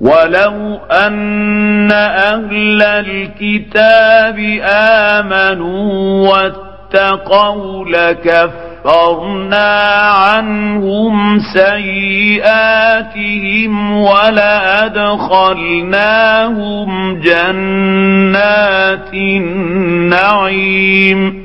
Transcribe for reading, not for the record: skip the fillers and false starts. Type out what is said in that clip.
ولو أن أهل الكتاب آمنوا واتقوا لكفرنا عنهم سيئاتهم ولأدخلناهم جنات النعيم